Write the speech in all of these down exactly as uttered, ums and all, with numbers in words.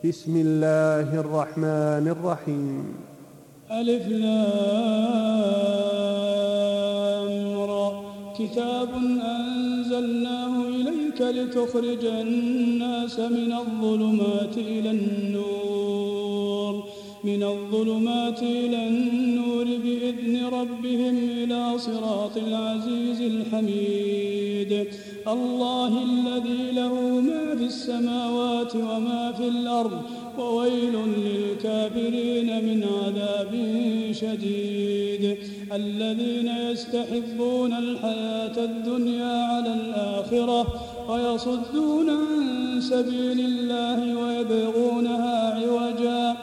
بسم الله الرحمن الرحيم. ألف لام را. كتاب أنزلناه إليك لتخرج الناس من الظلمات إلى النور من الظلمات إلى النور بإذن ربهم إلى صراط العزيز الحميد. الله الذي له ما في السماوات وما في الأرض وويل للكافرين من عذاب شديد. الذين يستحبون الحياة الدنيا على الآخرة ويصدون عن سبيل الله ويبغونها عوجا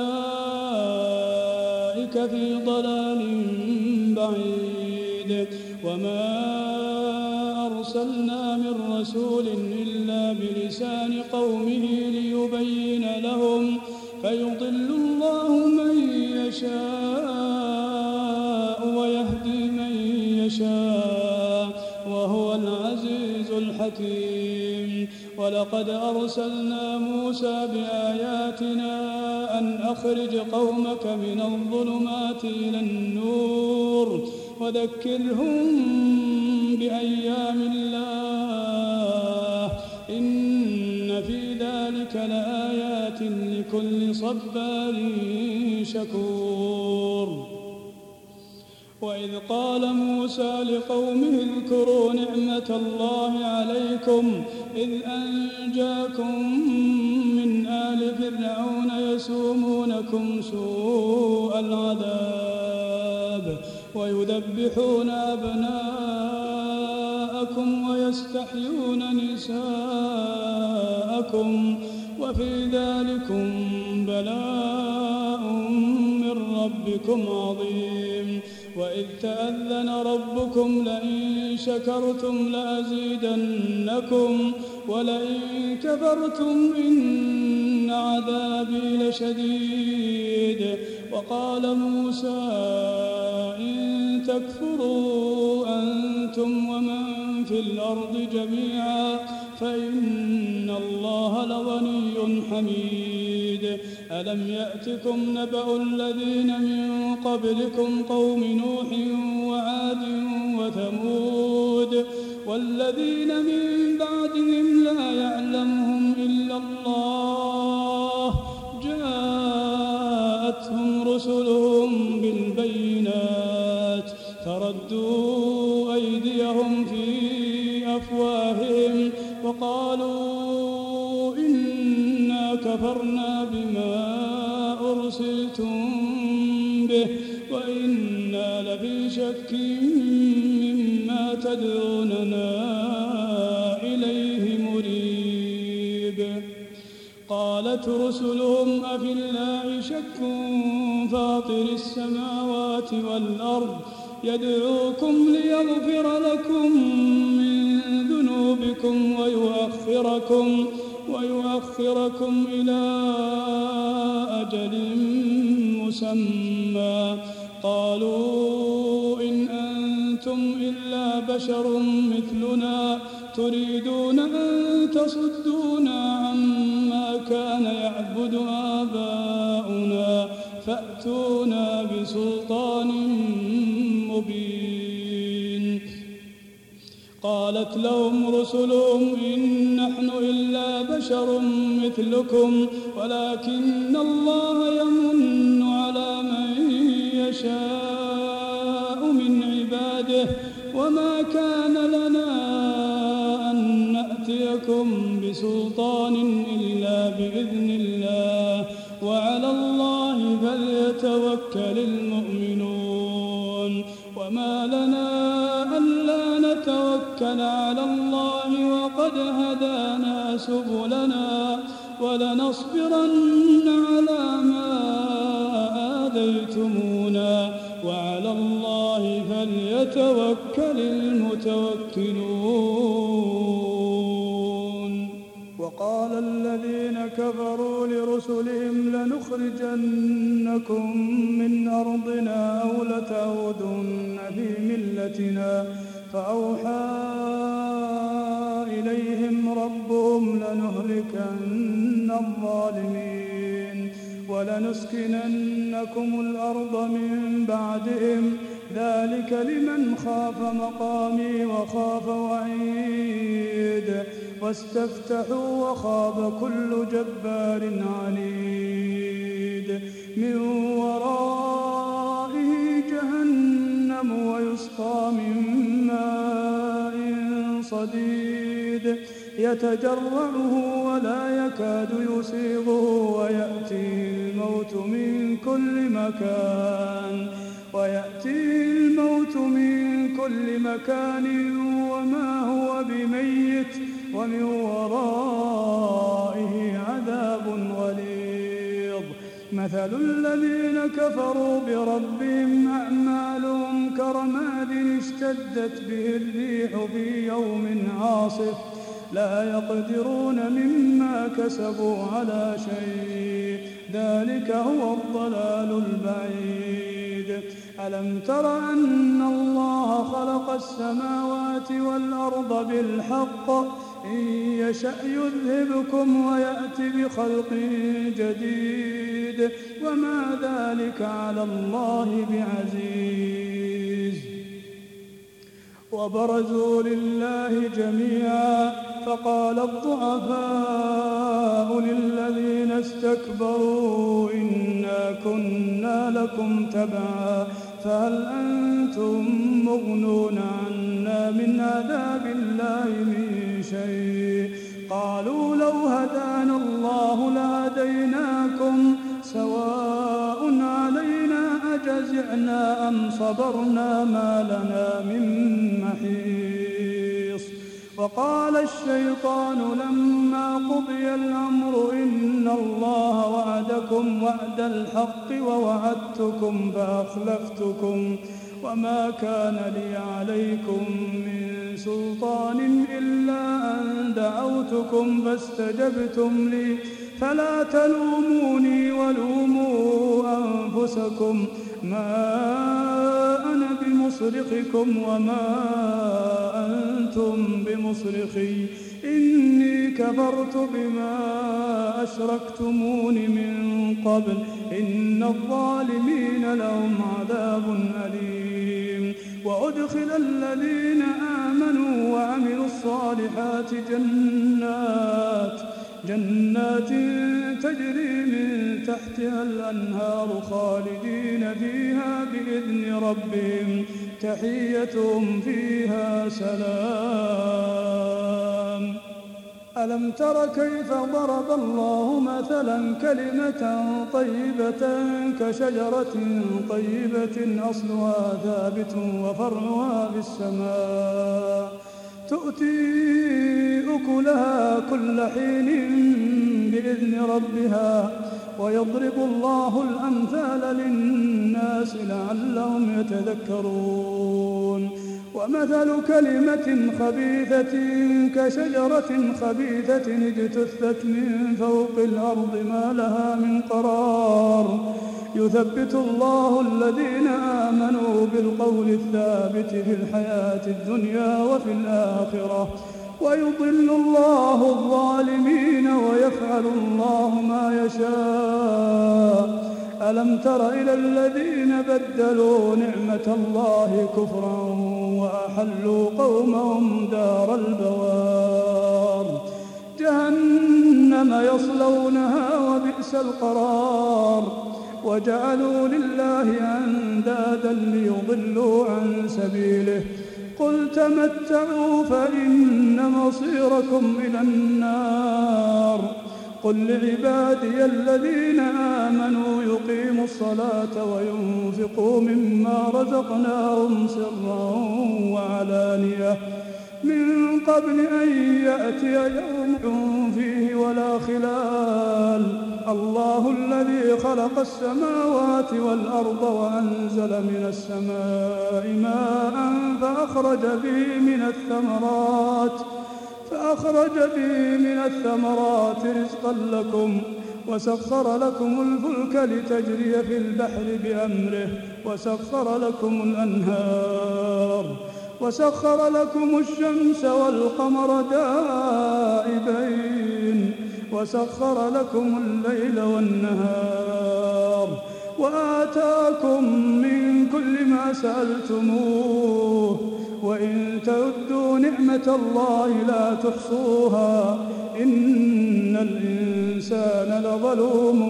أولئك في ضلال بعيد. وما أرسلنا من رسول إلا بلسان قومه ليبين لهم فيضل الله من يشاء ويهدي من يشاء وهو العزيز الحكيم. ولقد أرسلنا موسى بآياتنا أن أخرج قومك من الظلمات إلى النور وذكرهم بأيام الله إن في ذلك لآيات لكل صبار شكور. وإذ قال موسى لقومه اذكروا نعمة الله عليكم إذ أنجاكم من آل فرعون يسومونكم سوء العذاب ويذبحون أبناءكم ويستحيون نساءكم وفي ذلكم بلاء من ربكم عظيم. وإذ تأذن ربكم لئن شكرتم لأزيدنكم ولئن كفرتم إن عذابي لشديد. وقال موسى إن تكفروا أنتم ومن في الأرض جميعا فإن الله لغني حميد. ألم يأتكم نبأ الذين من قبلكم قوم نوح وعاد وثمود والذين من بعدهم لا يعلمهم إلا الله جاءتهم رسلهم بالبينات فردوا أيديهم في أفواههم وقالوا إنا كفرنا بما أرسلتم به وإنا لفي شك مما تدعوننا إليه مريب. قالت رسلهم أفي الله شك فاطر السماوات والأرض يدعوكم ليغفر لكم من ذنوبكم ويؤخركم ويؤخركم إلى أجل مسمى. قالوا إن أنتم إلا بشر مثلنا تريدون أن تصدونا عما كان يعبد آباؤنا فأتونا بسلطان مبين. قالت لهم رسلهم إن نحن إلا بشر مثلكم ولكن الله يمن على من يشاء من عباده وما كان لنا أن نأتيكم بسلطان إلا بإذن الله وعلى الله فليتوكل المؤمنون. وما لنا ألا نتوكل على الله وقد هدانا سبلنا ولنصبرن على ما آذيتمونا وعلى الله فليتوكل المتوكلون. وقال الذين كفروا لرسلهم لنخرجنكم من أرضنا أو لتعودن في ملتنا فأوحى إليهم ربهم لنهلكن الظالمين ولنسكننكم الأرض من بعدهم ذلك لمن خاف مقامي وخاف وعيد واستفتحوا وخاب كل جبار عنيد من ورائه جهنم ويسقى من ماء صديد يتجرعه ولا يكاد يسيغه ويأتيه الموت من كل مكان ويأتيه الموت من كل مكان وما هو بميت ومن ورائه عذاب غليظ مثل الذين كفروا بربهم أعمالهم كرماد اشتدت به الريح في يوم عاصف لا يقدرون مما كسبوا على شيء ذلك هو الضلال البعيد ألم تر أن الله خلق السماوات والأرض بالحق إن يشأ يذهبكم ويأتي بخلق جديد وما ذلك على الله بعزيز وبرزوا لله جميعا فقال الضعفاء للذين استكبروا إنا كنا لكم تبعا فهل أنتم مغنون عنا من عذاب الله من شيء قالوا لو هدانا الله لهديناكم سواء علينا أجزعنا أم صبرنا ما لنا من محيص وقال الشيطان لما قضي الأمر إن الله وعدكم وعد الحق ووعدتكم فأخلفتكم وما كان لي عليكم من سلطان إلا أن دعوتكم فاستجبتم لي فلا تلوموني ولوموا أنفسكم ما أنا بمصرخكم وما أنتم بمصرخي إني كفرت بما أشركتمون من قبل إن الظالمين لهم عذاب أليم وأدخل الذين آمنوا وعملوا الصالحات جنات جنات تجري من تحتها الأنهار خالدين فيها بإذن ربهم تحيتهم فيها سلام ألم تر كيف ضرب الله مثلا كلمة طيبة كشجرة طيبة أصلها ثابت وفرعها في السماء تؤتي أكلها كل حين بإذن ربها ويضرب الله الأمثال للناس لعلهم يتذكرون ومثل كلمة خبيثة كشجرة خبيثة اجتثت من فوق الأرض ما لها من قرار يثبت الله الذين آمنوا بالقول الثابت في الحياة الدنيا وفي الآخرة ويضل الله الظالمين ويفعل الله ما يشاء ألم تر إلى الذين بدلوا نعمة الله كفرا وأحلوا قومهم دار البوار جهنم يصلونها وبئس القرار وجعلوا لله أندادا ليضلوا عن سبيله قل تمتعوا فإن مصيركم إلى النار قل لعبادي الذين آمنوا يقيموا الصلاة وينفقوا مما رزقناهم سرا وعلانية من قبل أن يأتي يوم فيه ولا خلال الله الذي خلق السماوات والأرض وأنزل من السماء ماء فأخرج به من الثمرات فأخرج به من الثمرات رزقا لكم وسخر لكم الفلك لتجري في البحر بأمره وسخر لكم الأنهار وسخر لكم الشمس والقمر دائبين وسخر لكم الليل والنهار وآتاكم من كل ما سألتموه وإن تعدوا نعمة الله لا تحصوها إن الإنسان لظلوم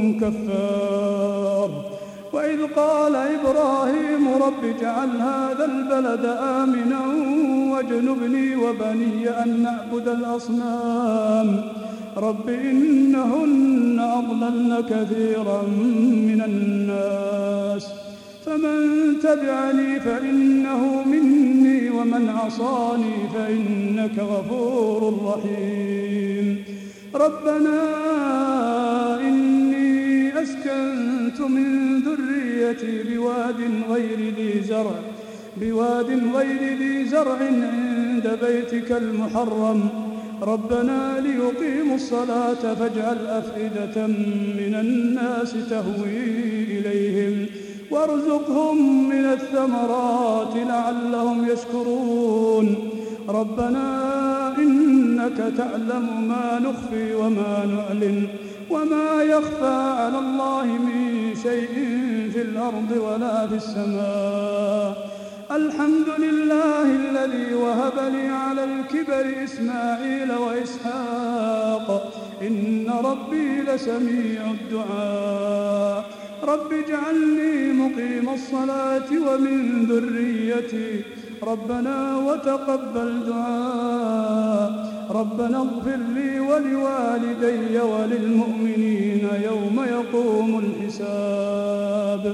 كفار. وإذ قال إبراهيم رب اجعل هذا البلد آمنا واجنبني وبني أن نعبد الأصنام رب إنهن أضللن كثيرا من الناس فمن تبعني فإنه مني ومن عصاني فإنك غفور رحيم. ربنا إني أسكنت من ذريتي بواد غير ذي زرع بواد غير ذي زرع عند بيتك المحرم ربنا ليقيموا الصلاة فاجعل أفئدة من الناس تهوي إليهم وارزقهم من الثمرات لعلهم يشكرون. ربنا إنك تعلم ما نخفي وما نعلن وما يخفى على الله من شيء في الأرض ولا في السماء. الحمد لله الذي وهب لي على الكبر إسماعيل وإسحاق إن ربي لسميع الدعاء. رب اجعلني مقيم الصلاة ومن ذريتي ربنا وتقبل دعاء. ربنا اغفر لي ولوالدي وللمؤمنين يوم يقوم الحساب.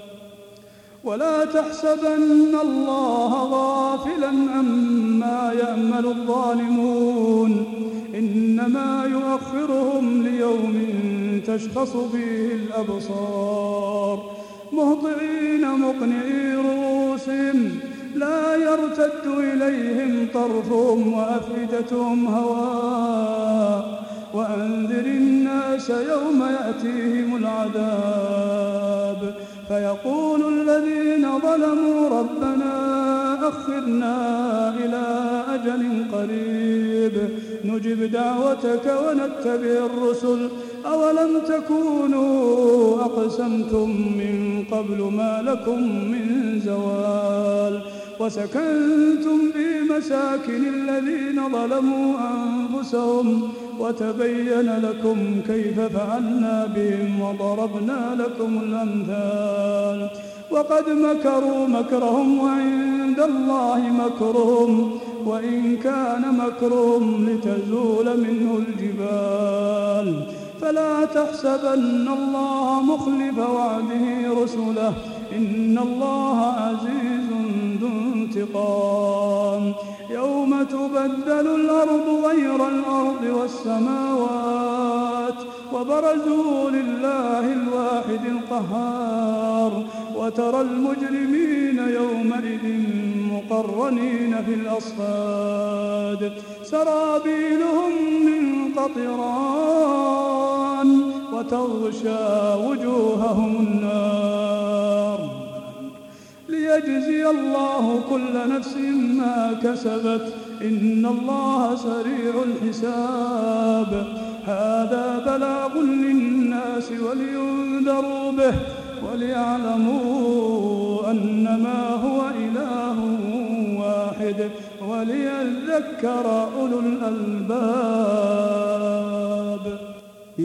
ولا تحسبن الله غافلا عما يعمل الظالمون إنما يؤخرهم ليوم تشخص فيه الأبصار مهطعين مقنعي رؤوسهم لا يرتد إليهم طرفهم وأفئدتهم هواء. وأنذر الناس يوم يأتيهم العذاب فيقول الذين ظلموا ربنا أخرنا إلى أجل قريب نجب دعوتك ونتبع الرسل أولم تكونوا أقسمتم من قبل ما لكم من زوال وسكنتم في مساكن الذين ظلموا أنفسهم وتبين لكم كيف فعلنا بهم وضربنا لكم الأمثال. وقد مكروا مكرهم وعند الله مكرهم وإن كان مكرهم لتزول منه الجبال. فلا تحسبن الله مخلف وعده رسله إن الله عزيز ذو انتقام. يوم تبدل الأرض غير الأرض والسماوات وبرزوا لله الواحد القهار وترى المجرمين يومئذ مقرنين في الأصفاد سرابيلهم من قطران وتغشى وجوههم النار ليجزي الله كل نفس ما كسبت إن الله سريع الحساب. هذا بلاغ للناس ولينذروا به وليعلموا أنما هو إله واحد وليذكر أولو الألباب.